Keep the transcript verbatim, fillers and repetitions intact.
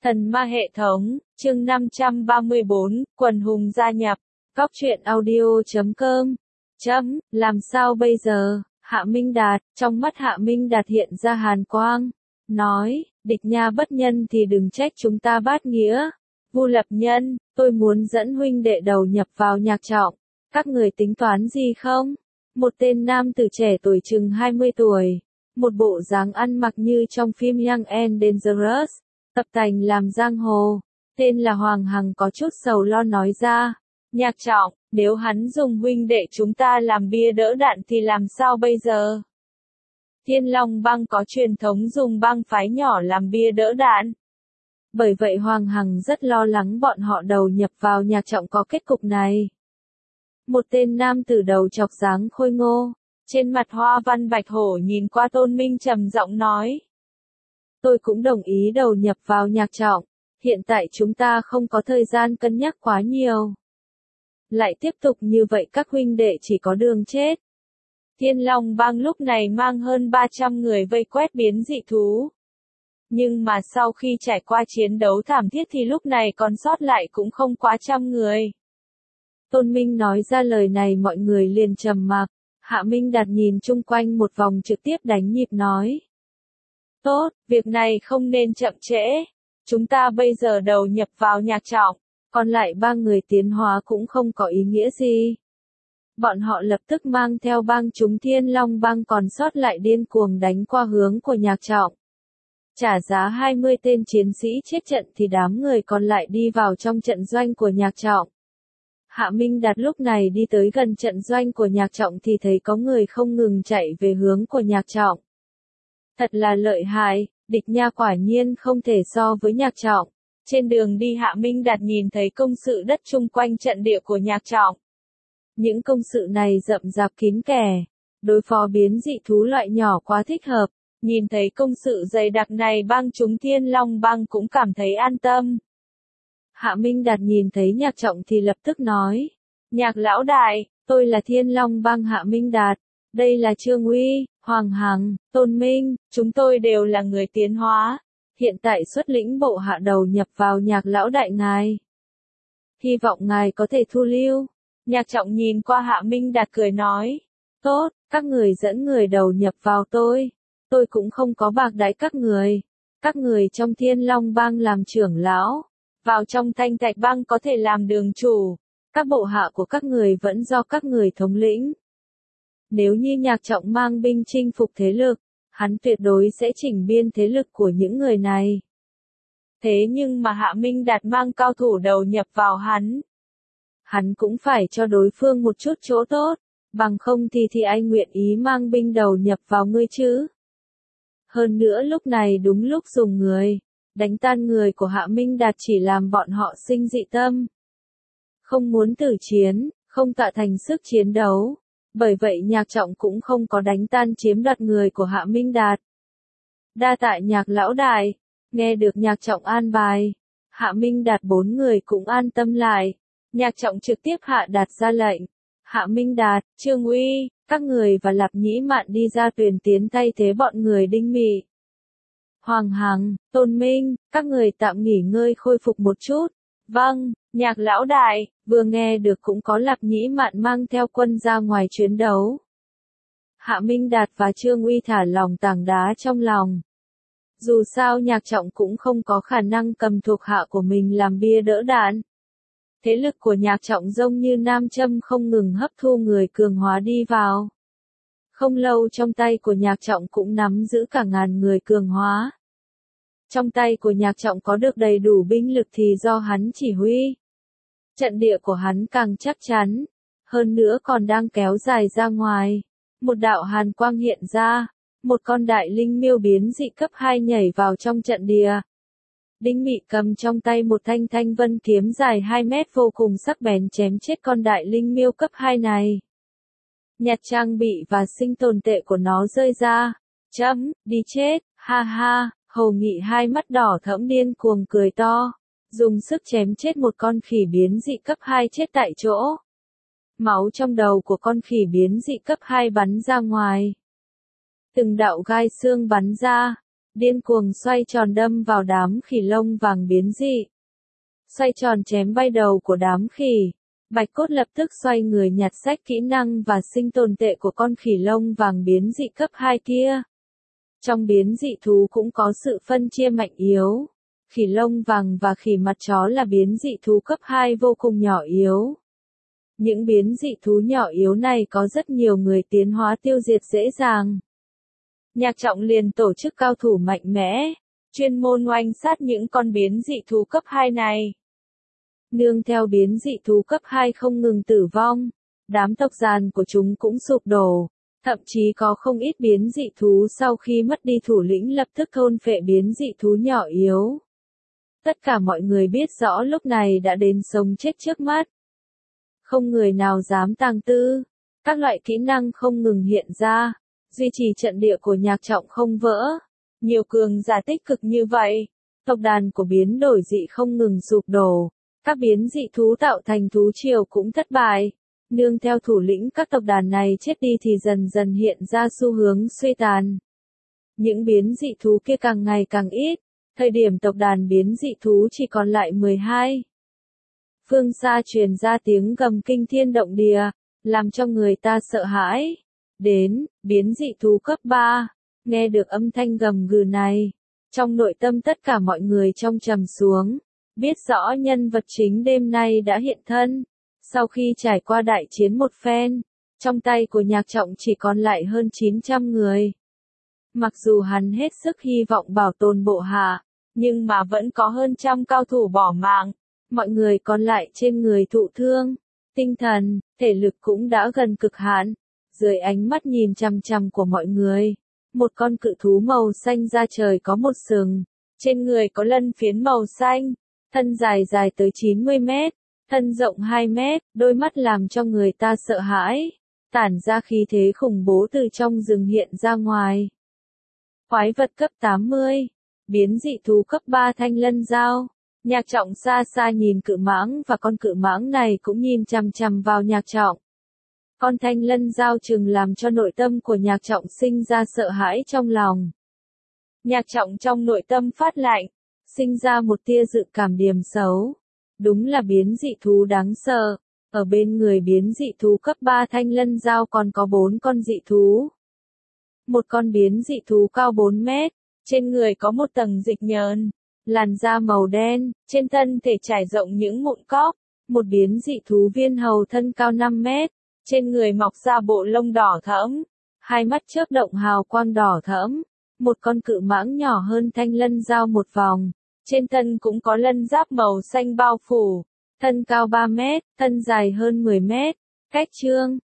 Thần ma hệ thống, chương năm trăm ba mươi bốn, quần hùng gia nhập. Góc truyện audio chấm com. Chấm, làm sao bây giờ? Hạ Minh Đạt, trong mắt Hạ Minh Đạt hiện ra hàn quang. Nói, địch nha bất nhân thì đừng trách chúng ta bát nghĩa. Vu Lập Nhân, tôi muốn dẫn huynh đệ đầu nhập vào nhạc trọng. Các người tính toán gì không? Một tên nam tử trẻ tuổi chừng hai mươi tuổi. Một bộ dáng ăn mặc như trong phim Young and Dangerous. Tập tành làm giang hồ, tên là Hoàng Hằng có chút sầu lo nói ra. Nhạc trọng, nếu hắn dùng huynh đệ chúng ta làm bia đỡ đạn thì làm sao bây giờ? Thiên Long bang có truyền thống dùng bang phái nhỏ làm bia đỡ đạn. Bởi vậy Hoàng Hằng rất lo lắng bọn họ đầu nhập vào nhạc trọng có kết cục này. Một tên nam tử đầu chọc dáng khôi ngô, trên mặt hoa văn bạch hổ nhìn qua Tôn Minh trầm giọng nói. Tôi cũng đồng ý đầu nhập vào nhạc trọng, hiện tại chúng ta không có thời gian cân nhắc quá nhiều. Lại tiếp tục như vậy các huynh đệ chỉ có đường chết. Thiên Long bang lúc này mang hơn ba trăm người vây quét biến dị thú. Nhưng mà sau khi trải qua chiến đấu thảm thiết thì lúc này còn sót lại cũng không quá trăm người. Tôn Minh nói ra lời này mọi người liền trầm mặc. Hạ Minh Đạt nhìn chung quanh một vòng trực tiếp đánh nhịp nói. Tốt, việc này không nên chậm trễ. Chúng ta bây giờ đầu nhập vào nhạc trọng, còn lại ba người tiến hóa cũng không có ý nghĩa gì. Bọn họ lập tức mang theo bang chúng Thiên Long bang còn sót lại điên cuồng đánh qua hướng của nhạc trọng. Trả giá hai mươi tên chiến sĩ chết trận thì đám người còn lại đi vào trong trận doanh của nhạc trọng. Hạ Minh Đạt lúc này đi tới gần trận doanh của nhạc trọng thì thấy có người không ngừng chạy về hướng của nhạc trọng. Thật là lợi hại, địch nha quả nhiên không thể so với nhạc trọng. Trên đường đi Hạ Minh Đạt nhìn thấy công sự đất chung quanh trận địa của nhạc trọng. Những công sự này rậm rạp kín kẽ, đối phó biến dị thú loại nhỏ quá thích hợp. Nhìn thấy công sự dày đặc này bang chúng Thiên Long bang cũng cảm thấy an tâm. Hạ Minh Đạt nhìn thấy nhạc trọng thì lập tức nói. Nhạc lão đại, tôi là Thiên Long bang Hạ Minh Đạt. Đây là Trương Uy, Hoàng Hằng, Tôn Minh, chúng tôi đều là người tiến hóa. Hiện tại xuất lĩnh bộ hạ đầu nhập vào nhạc lão đại ngài. Hy vọng ngài có thể thu lưu. Nhạc trọng nhìn qua Hạ Minh Đạt cười nói. Tốt, các người dẫn người đầu nhập vào tôi. Tôi cũng không có bạc đãi các người. Các người trong Thiên Long bang làm trưởng lão. Vào trong Thanh Thạch bang có thể làm đường chủ. Các bộ hạ của các người vẫn do các người thống lĩnh. Nếu như nhạc trọng mang binh chinh phục thế lực, hắn tuyệt đối sẽ chỉnh biên thế lực của những người này. Thế nhưng mà Hạ Minh Đạt mang cao thủ đầu nhập vào hắn. Hắn cũng phải cho đối phương một chút chỗ tốt, bằng không thì thì anh nguyện ý mang binh đầu nhập vào ngươi chứ. Hơn nữa lúc này đúng lúc dùng người, đánh tan người của Hạ Minh Đạt chỉ làm bọn họ sinh dị tâm. Không muốn tử chiến, không tạo thành sức chiến đấu. Bởi vậy nhạc trọng cũng không có đánh tan chiếm đoạt người của Hạ Minh Đạt. Đa tạ nhạc lão đại, nghe được nhạc trọng an bài. Hạ Minh Đạt bốn người cũng an tâm lại. Nhạc trọng trực tiếp hạ đạt ra lệnh. Hạ Minh Đạt, Trương Uy, các người và Lạp Nhĩ Mạn đi ra tuyển tiến thay thế bọn người Đinh Mị. Hoàng Hằng, Tôn Minh, các người tạm nghỉ ngơi khôi phục một chút. Vâng, nhạc lão đại, vừa nghe được cũng có Lạp Nhĩ Mạn mang theo quân ra ngoài chiến đấu. Hạ Minh Đạt và Trương Uy thả lòng tảng đá trong lòng. Dù sao nhạc trọng cũng không có khả năng cầm thuộc hạ của mình làm bia đỡ đạn. Thế lực của nhạc trọng giống như nam châm không ngừng hấp thu người cường hóa đi vào. Không lâu trong tay của nhạc trọng cũng nắm giữ cả ngàn người cường hóa. Trong tay của nhạc trọng có được đầy đủ binh lực thì do hắn chỉ huy. Trận địa của hắn càng chắc chắn, hơn nữa còn đang kéo dài ra ngoài. Một đạo hàn quang hiện ra, một con đại linh miêu biến dị cấp hai nhảy vào trong trận địa. Đinh Mị cầm trong tay một thanh thanh vân kiếm dài hai mét vô cùng sắc bén chém chết con đại linh miêu cấp hai này. Nhặt trang bị và sinh tồn tệ của nó rơi ra. Chấm, đi chết, ha ha. Hồ Nghị hai mắt đỏ thẫm điên cuồng cười to, dùng sức chém chết một con khỉ biến dị cấp hai chết tại chỗ. Máu trong đầu của con khỉ biến dị cấp hai bắn ra ngoài. Từng đạo gai xương bắn ra, điên cuồng xoay tròn đâm vào đám khỉ lông vàng biến dị. Xoay tròn chém bay đầu của đám khỉ. Bạch cốt lập tức xoay người nhặt sách kỹ năng và sinh tồn tệ của con khỉ lông vàng biến dị cấp hai kia. Trong biến dị thú cũng có sự phân chia mạnh yếu. Khỉ lông vàng và khỉ mặt chó là biến dị thú cấp hai vô cùng nhỏ yếu. Những biến dị thú nhỏ yếu này có rất nhiều người tiến hóa tiêu diệt dễ dàng. Nhạc Trọng liền tổ chức cao thủ mạnh mẽ, chuyên môn oanh sát những con biến dị thú cấp hai này. Nương theo biến dị thú cấp hai không ngừng tử vong, đám tộc giàn của chúng cũng sụp đổ, thậm chí có không ít biến dị thú sau khi mất đi thủ lĩnh lập tức thôn phệ biến dị thú nhỏ yếu. Tất cả mọi người biết rõ lúc này đã đến sống chết trước mắt. Không người nào dám tàng tư, các loại kỹ năng không ngừng hiện ra, duy trì trận địa của Nhạc Trọng không vỡ. Nhiều cường giả tích cực như vậy, tộc đàn của biến đổi dị không ngừng sụp đổ, các biến dị thú tạo thành thú triều cũng thất bại. Nương theo thủ lĩnh các tộc đàn này chết đi thì dần dần hiện ra xu hướng suy tàn. Những biến dị thú kia càng ngày càng ít, thời điểm tộc đàn biến dị thú chỉ còn lại mười hai. Phương xa truyền ra tiếng gầm kinh thiên động địa, làm cho người ta sợ hãi. Đến, biến dị thú cấp ba, nghe được âm thanh gầm gừ này, trong nội tâm tất cả mọi người trong trầm xuống, biết rõ nhân vật chính đêm nay đã hiện thân. Sau khi trải qua đại chiến một phen, trong tay của Nhạc Trọng chỉ còn lại hơn chín trăm người. Mặc dù hắn hết sức hy vọng bảo tồn bộ hạ, nhưng mà vẫn có hơn trăm cao thủ bỏ mạng. Mọi người còn lại trên người thụ thương, tinh thần, thể lực cũng đã gần cực hạn. Dưới ánh mắt nhìn chằm chằm của mọi người, một con cự thú màu xanh ra trời có một sừng, trên người có lân phiến màu xanh, thân dài dài tới chín mươi mét, thân rộng hai mét, đôi mắt làm cho người ta sợ hãi, tản ra khí thế khủng bố từ trong rừng hiện ra ngoài. Quái vật cấp tám mươi, biến dị thú cấp ba thanh lân dao. Nhạc Trọng xa xa nhìn cự mãng và con cự mãng này cũng nhìn chằm chằm vào Nhạc Trọng. Con thanh lân dao chừng làm cho nội tâm của Nhạc Trọng sinh ra sợ hãi trong lòng. Nhạc Trọng trong nội tâm phát lạnh, sinh ra một tia dự cảm điềm xấu. Đúng là biến dị thú đáng sợ. Ở bên người biến dị thú cấp ba thanh lân dao còn có bốn con dị thú. Một con biến dị thú cao bốn mét, trên người có một tầng dịch nhờn, làn da màu đen, trên thân thể trải rộng những mụn cóc. Một biến dị thú viên hầu thân cao năm mét, trên người mọc ra bộ lông đỏ thẫm, hai mắt chớp động hào quang đỏ thẫm. Một con cự mãng nhỏ hơn thanh lân dao một vòng, trên thân cũng có lân giáp màu xanh bao phủ, thân cao ba mét, thân dài hơn mười mét. Cách chương